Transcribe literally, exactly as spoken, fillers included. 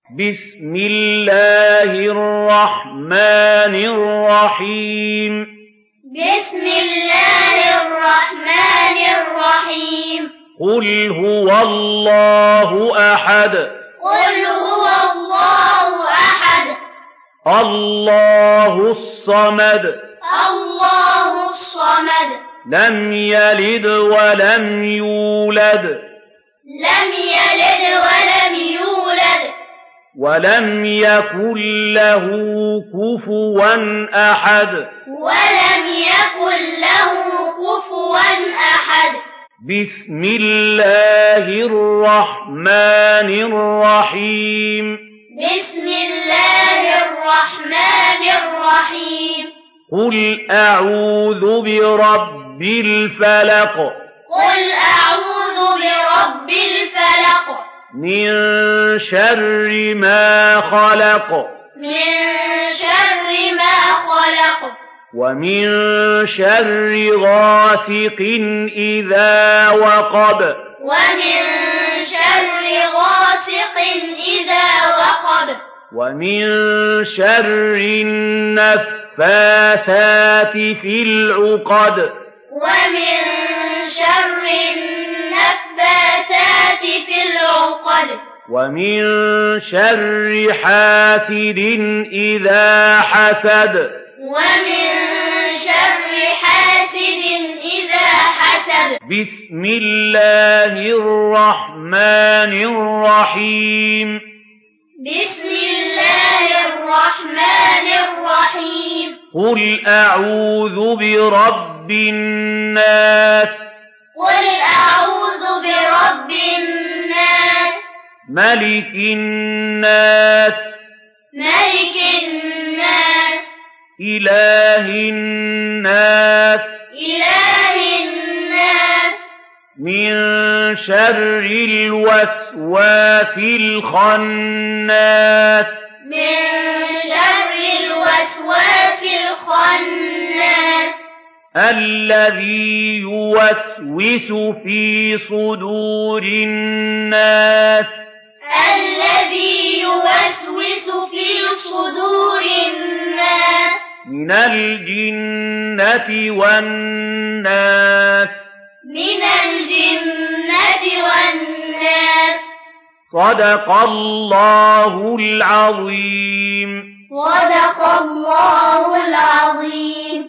بسم الله الرحمن الرحيم بسم الله الرحمن الرحيم قل هو الله أحد قل هو الله أحد الله الصمد الله الصمد لم يلد ولم يولد لم يلد ولم يولد ولم يكن له كفوا أحد ولم يكن له كفوا أحد بسم الله الرحمن الرحيم بسم الله الرحمن الرحيم قل أعوذ برب الفلق قل أعوذ برب الفلق من شر ما خلق من شر ما خلق ومن شر غاسق إذا وقب ومن شر غاسق إذا وقب ومن شر النفاثات في العقد ومن شر النفاثات في العقد ومن شر حاسد إذا حسد ومن شر حاسد إذا حسد بسم الله الرحمن الرحيم بسم الله الرحمن الرحيم قل أعوذ برب الناس قل أعوذ برب الناس ملك الناس ملك الناس إله الناس إله الناس من شر الوسواس الخناس من شر الوسواس الخناس الذي يوسوس في صدور الناس الذي يوسوس في صدور الناس من الجنة والناس من الجنة والناس صدق الله العظيم صدق الله العظيم